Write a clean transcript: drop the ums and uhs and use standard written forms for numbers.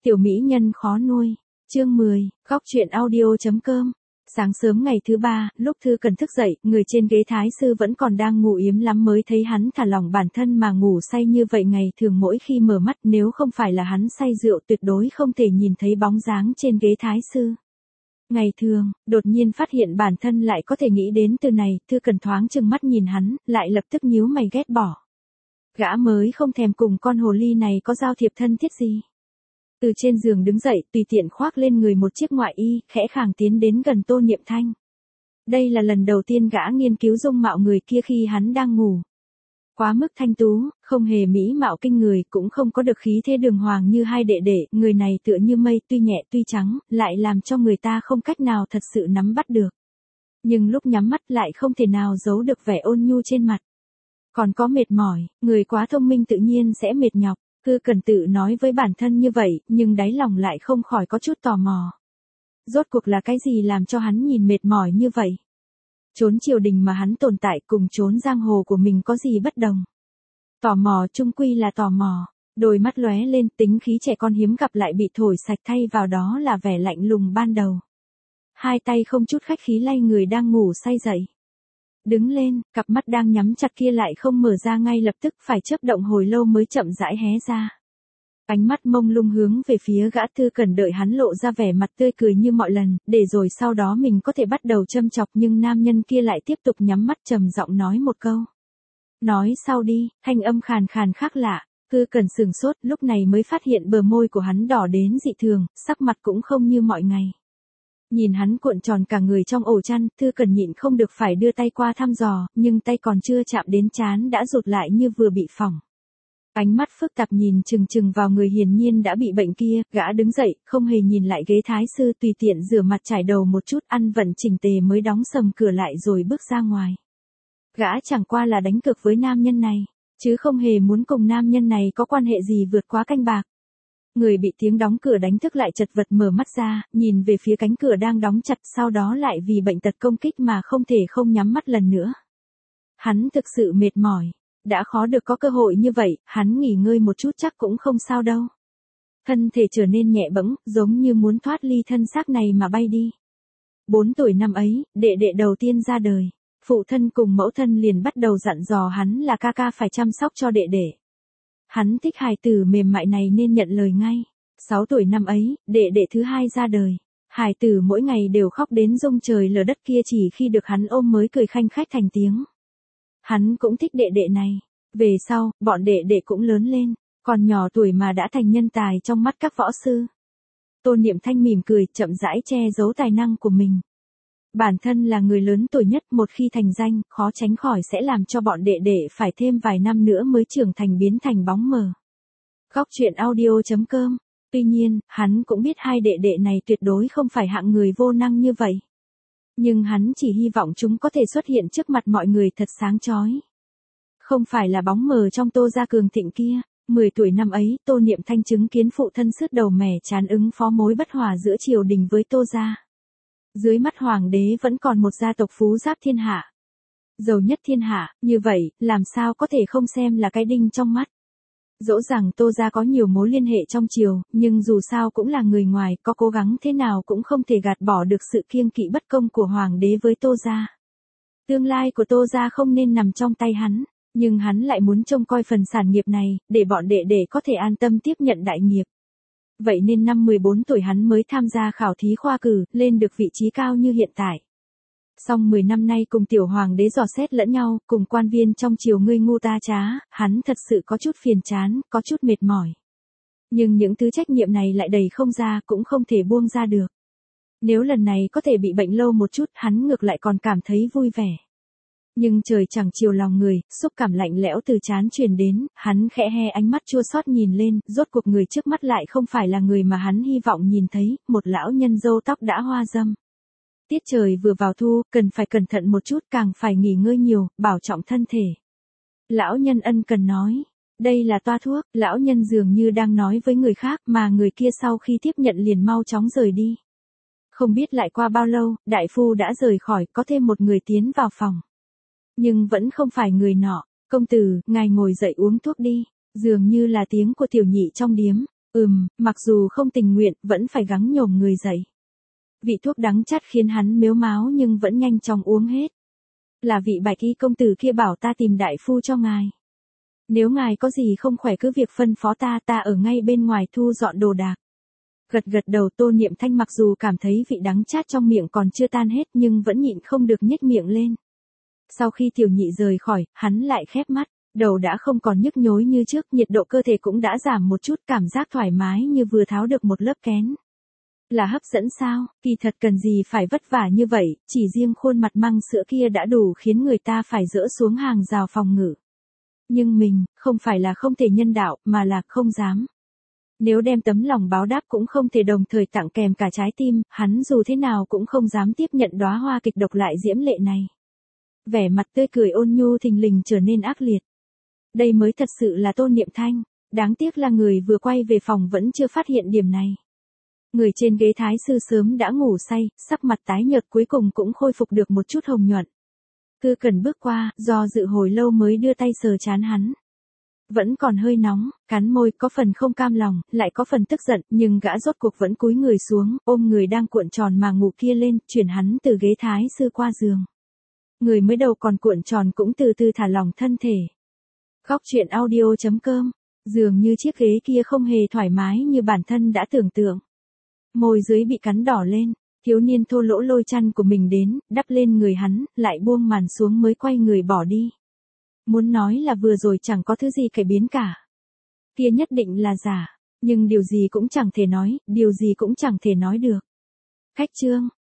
Tiểu mỹ nhân khó nuôi. Chương 10, góc truyện audio.com. Sáng sớm ngày thứ ba, lúc Thư Cần thức dậy, người trên ghế thái sư vẫn còn đang ngủ yếm lắm mới thấy hắn thả lỏng bản thân mà ngủ say như vậy ngày thường mỗi khi mở mắt nếu không phải là hắn say rượu tuyệt đối không thể nhìn thấy bóng dáng trên ghế thái sư. Ngày thường, đột nhiên phát hiện bản thân lại có thể nghĩ đến từ này, Thư Cần thoáng chừng mắt nhìn hắn, lại lập tức nhíu mày ghét bỏ. Gã mới không thèm cùng con hồ ly này có giao thiệp thân thiết gì. Từ trên giường đứng dậy, tùy tiện khoác lên người một chiếc ngoại y, khẽ khàng tiến đến gần Tô Niệm Thanh. Đây là lần đầu tiên gã nghiên cứu dung mạo người kia khi hắn đang ngủ. Quá mức thanh tú, không hề mỹ mạo kinh người, cũng không có được khí thế đường hoàng như hai đệ đệ, người này tựa như mây tuy nhẹ tuy trắng, lại làm cho người ta không cách nào thật sự nắm bắt được. Nhưng lúc nhắm mắt lại không thể nào giấu được vẻ ôn nhu trên mặt. Còn có mệt mỏi, người quá thông minh tự nhiên sẽ mệt nhọc. Thư Cần tự nói với bản thân như vậy, nhưng đáy lòng lại không khỏi có chút tò mò. Rốt cuộc là cái gì làm cho hắn nhìn mệt mỏi như vậy? Chốn triều đình mà hắn tồn tại cùng chốn giang hồ của mình có gì bất đồng? Tò mò chung quy là tò mò, đôi mắt lóe lên tính khí trẻ con hiếm gặp lại bị thổi sạch thay vào đó là vẻ lạnh lùng ban đầu. Hai tay không chút khách khí lay người đang ngủ say dậy. Đứng lên, cặp mắt đang nhắm chặt kia lại không mở ra ngay lập tức phải chớp động hồi lâu mới chậm rãi hé ra. Ánh mắt mông lung hướng về phía gã. Thư Cần đợi hắn lộ ra vẻ mặt tươi cười như mọi lần, để rồi sau đó mình có thể bắt đầu châm chọc nhưng nam nhân kia lại tiếp tục nhắm mắt trầm giọng nói một câu. Nói sau đi, thanh âm khàn khàn khác lạ. Thư Cần sửng sốt lúc này mới phát hiện bờ môi của hắn đỏ đến dị thường, sắc mặt cũng không như mọi ngày. Nhìn hắn cuộn tròn cả người trong ổ chăn, Thư Cần nhịn không được phải đưa tay qua thăm dò, nhưng tay còn chưa chạm đến trán đã rụt lại như vừa bị phỏng. Ánh mắt phức tạp nhìn chừng chừng vào người hiển nhiên đã bị bệnh kia, gã đứng dậy, không hề nhìn lại ghế thái sư tùy tiện rửa mặt trải đầu một chút ăn vận chỉnh tề mới đóng sầm cửa lại rồi bước ra ngoài. Gã chẳng qua là đánh cược với nam nhân này, chứ không hề muốn cùng nam nhân này có quan hệ gì vượt quá canh bạc. Người bị tiếng đóng cửa đánh thức lại chật vật mở mắt ra, nhìn về phía cánh cửa đang đóng chặt sau đó lại vì bệnh tật công kích mà không thể không nhắm mắt lần nữa. Hắn thực sự mệt mỏi, đã khó được có cơ hội như vậy, hắn nghỉ ngơi một chút chắc cũng không sao đâu. Thân thể trở nên nhẹ bẫng, giống như muốn thoát ly thân xác này mà bay đi. 4 tuổi năm ấy, đệ đệ đầu tiên ra đời, phụ thân cùng mẫu thân liền bắt đầu dặn dò hắn là ca ca phải chăm sóc cho đệ đệ. Hắn thích hài tử mềm mại này nên nhận lời ngay. 6 tuổi năm ấy, đệ đệ thứ hai ra đời. Hài tử mỗi ngày đều khóc đến rung trời lở đất kia chỉ khi được hắn ôm mới cười khanh khách thành tiếng. Hắn cũng thích đệ đệ này. Về sau, bọn đệ đệ cũng lớn lên, còn nhỏ tuổi mà đã thành nhân tài trong mắt các võ sư. Tô Niệm Thanh mỉm cười, chậm rãi che giấu tài năng của mình. Bản thân là người lớn tuổi nhất, một khi thành danh, khó tránh khỏi sẽ làm cho bọn đệ đệ phải thêm vài năm nữa mới trưởng thành biến thành bóng mờ. Góc truyện audio.com. Tuy nhiên, hắn cũng biết hai đệ đệ này tuyệt đối không phải hạng người vô năng như vậy. Nhưng hắn chỉ hy vọng chúng có thể xuất hiện trước mặt mọi người thật sáng chói. Không phải là bóng mờ trong Tô gia cường thịnh kia. 10 tuổi năm ấy, Tô Niệm Thanh chứng kiến phụ thân sứt đầu mẻ chán ứng phó mối bất hòa giữa triều đình với Tô gia. Dưới mắt hoàng đế vẫn còn một gia tộc phú giáp thiên hạ. Giàu nhất thiên hạ, như vậy, làm sao có thể không xem là cái đinh trong mắt. Dẫu rằng Tô gia có nhiều mối liên hệ trong triều, nhưng dù sao cũng là người ngoài, có cố gắng thế nào cũng không thể gạt bỏ được sự kiêng kỵ bất công của hoàng đế với Tô gia. Tương lai của Tô gia không nên nằm trong tay hắn, nhưng hắn lại muốn trông coi phần sản nghiệp này, để bọn đệ đệ có thể an tâm tiếp nhận đại nghiệp. Vậy nên năm 14 tuổi hắn mới tham gia khảo thí khoa cử, lên được vị trí cao như hiện tại. Song 10 năm nay cùng tiểu hoàng đế dò xét lẫn nhau, cùng quan viên trong triều ngươi ngu ta trá, hắn thật sự có chút phiền chán, có chút mệt mỏi. Nhưng những thứ trách nhiệm này lại đầy không ra, cũng không thể buông ra được. Nếu lần này có thể bị bệnh lâu một chút, hắn ngược lại còn cảm thấy vui vẻ. Nhưng trời chẳng chiều lòng người, xúc cảm lạnh lẽo từ trán truyền đến, hắn khẽ he ánh mắt chua xót nhìn lên, rốt cuộc người trước mắt lại không phải là người mà hắn hy vọng nhìn thấy, một lão nhân râu tóc đã hoa râm. Tiết trời vừa vào thu, cần phải cẩn thận một chút, càng phải nghỉ ngơi nhiều, bảo trọng thân thể. Lão nhân ân cần nói, đây là toa thuốc, lão nhân dường như đang nói với người khác mà người kia sau khi tiếp nhận liền mau chóng rời đi. Không biết lại qua bao lâu, đại phu đã rời khỏi, có thêm một người tiến vào phòng. Nhưng vẫn không phải người nọ. Công tử, ngài ngồi dậy uống thuốc đi. Dường như là tiếng của tiểu nhị trong điếm. Mặc dù không tình nguyện, vẫn phải gắng nhổm người dậy. Vị thuốc đắng chát khiến hắn mếu máo nhưng vẫn nhanh chóng uống hết. Là vị bạch y công tử kia bảo ta tìm đại phu cho ngài. Nếu ngài có gì không khỏe cứ việc phân phó ta ở ngay bên ngoài thu dọn đồ đạc. Gật gật đầu Tô Niệm Thanh mặc dù cảm thấy vị đắng chát trong miệng còn chưa tan hết nhưng vẫn nhịn không được nhếch miệng lên. Sau khi tiểu nhị rời khỏi, hắn lại khép mắt, đầu đã không còn nhức nhối như trước, nhiệt độ cơ thể cũng đã giảm một chút, cảm giác thoải mái như vừa tháo được một lớp kén. Là hấp dẫn sao, kỳ thật cần gì phải vất vả như vậy, chỉ riêng khuôn mặt măng sữa kia đã đủ khiến người ta phải dỡ xuống hàng rào phòng ngự. Nhưng mình, không phải là không thể nhân đạo, mà là không dám. Nếu đem tấm lòng báo đáp cũng không thể đồng thời tặng kèm cả trái tim, hắn dù thế nào cũng không dám tiếp nhận đóa hoa kịch độc lại diễm lệ này. Vẻ mặt tươi cười ôn nhu thình lình trở nên ác liệt. Đây mới thật sự là Tô Niệm Thanh, đáng tiếc là người vừa quay về phòng vẫn chưa phát hiện điểm này. Người trên ghế thái sư sớm đã ngủ say, sắc mặt tái nhợt cuối cùng cũng khôi phục được một chút hồng nhuận. Tư Cần bước qua, do dự hồi lâu mới đưa tay sờ trán hắn. Vẫn còn hơi nóng, cắn môi, có phần không cam lòng, lại có phần tức giận, nhưng gã rốt cuộc vẫn cúi người xuống, ôm người đang cuộn tròn mà ngủ kia lên, chuyển hắn từ ghế thái sư qua giường. Người mới đầu còn cuộn tròn cũng từ từ thả lỏng thân thể. Khóc chuyện audio.com, dường như chiếc ghế kia không hề thoải mái như bản thân đã tưởng tượng. Môi dưới bị cắn đỏ lên, thiếu niên thô lỗ lôi chăn của mình đến, đắp lên người hắn, lại buông màn xuống mới quay người bỏ đi. Muốn nói là vừa rồi chẳng có thứ gì cải biến cả. Kia nhất định là giả, nhưng điều gì cũng chẳng thể nói, điều gì cũng chẳng thể nói được. Khách chương